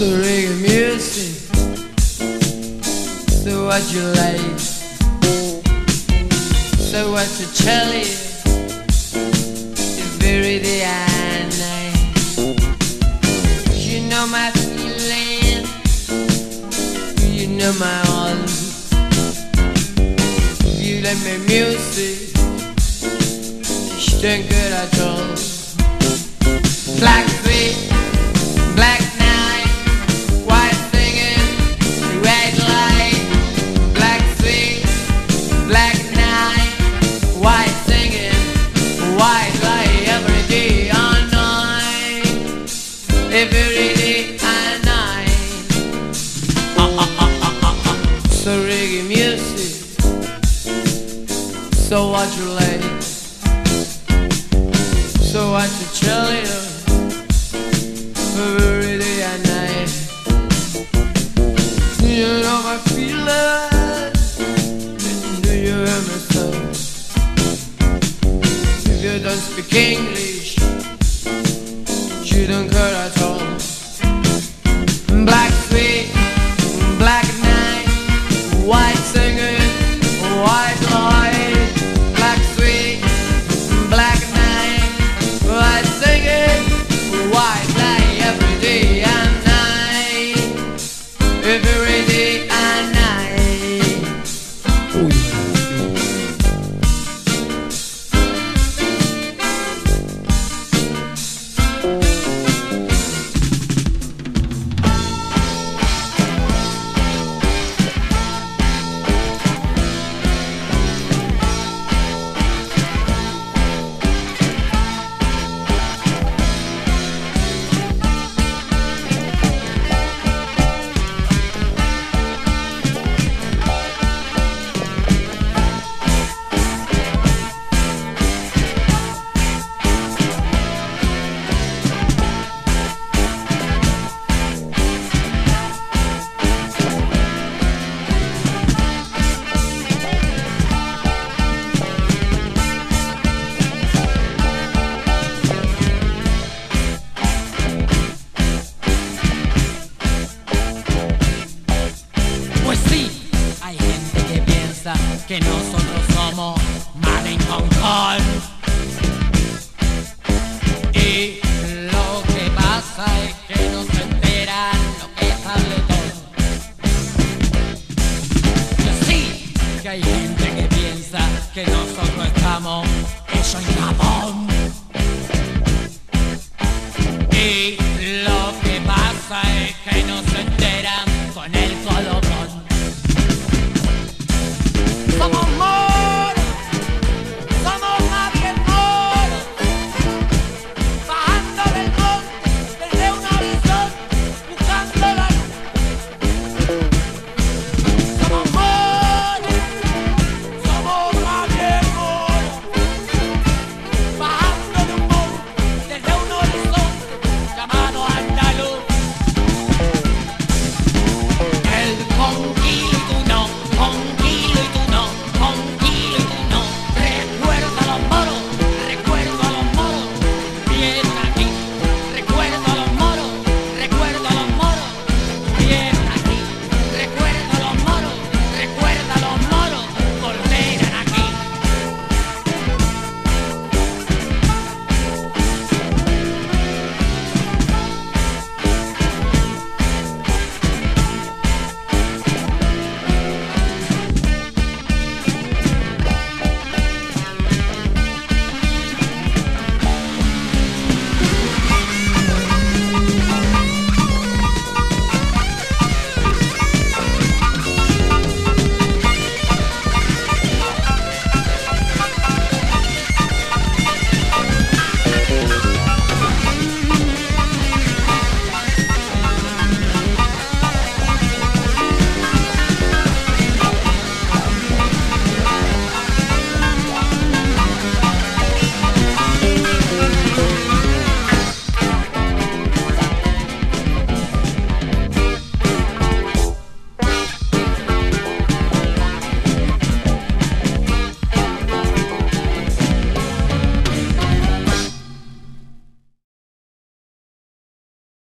reggae music, so what you like, so what to tell you, every day and night. You know my feeling, you know my all. You like my music, ich denke daran. Black sweet, black night, white singing, red light. Black sweet, black night, white singing, white light. Every day and night, every day and night. So reggae music, so what you like, so what to tell you. Every day and night, you know my feelings. Do you hear me so? If you don't speak English, you don't care at all. Black sweet, black night, white singing, white light. Black sweet, black night, white singing, white light. Every day and night, every day and night. Que nosotros somos Madden Hong Kong. Y lo que pasa es que no se enteran lo que es Ableton. Yo sí que hay gente que piensa que nosotros estamos hechos en Japón. Y lo que pasa es que no se enteran con el color